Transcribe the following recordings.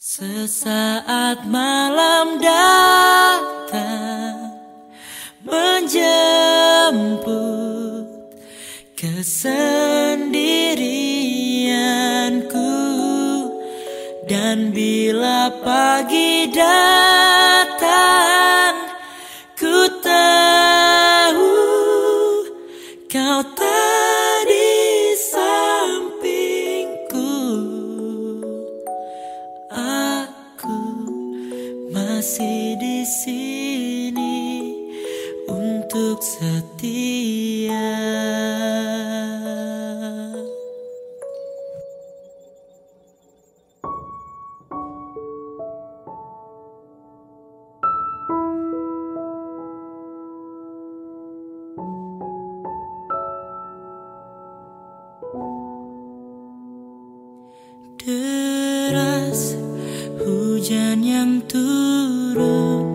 Sesaat malam datang menjemput kesendirianku, dan bila pagi datang, ku tahu kau tak di sampingku. Aku masih di sini untuk setia. Deras hujan yang turun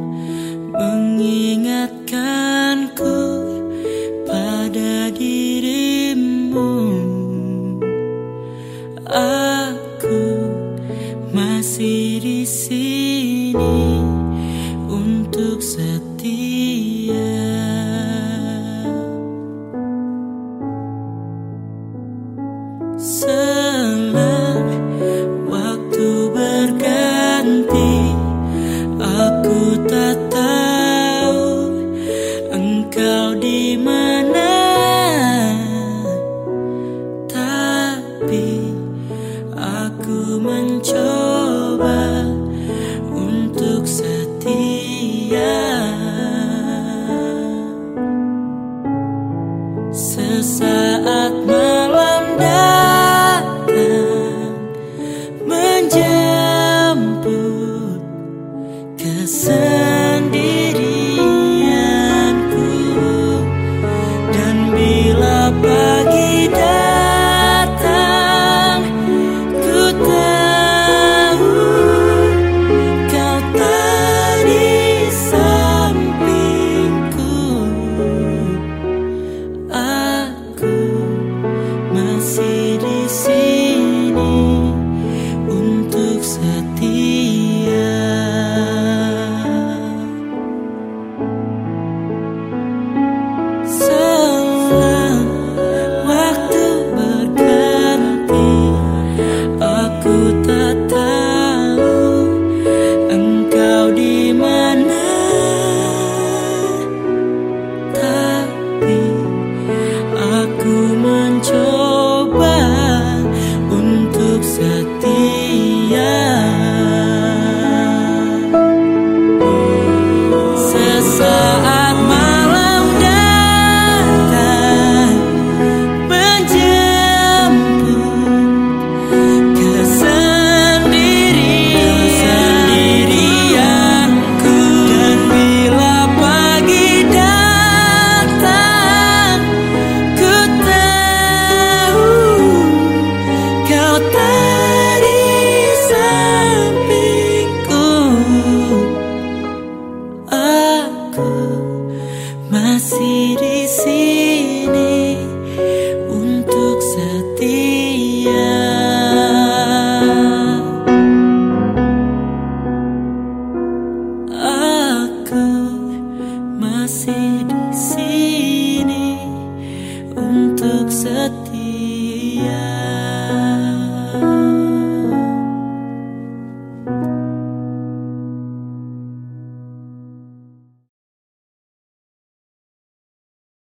mengingatkanku pada dirimu. Aku masih di sini untuk setia. Selang waktu berganti, aku tak tahu engkau di mana, tapi aku mencoba untuk setia. Sesaat malam datang menjemput kesendirianku, dan bila pagi datang, ku tahu kau tak di sampingku. Aku masih di sini untuk setia.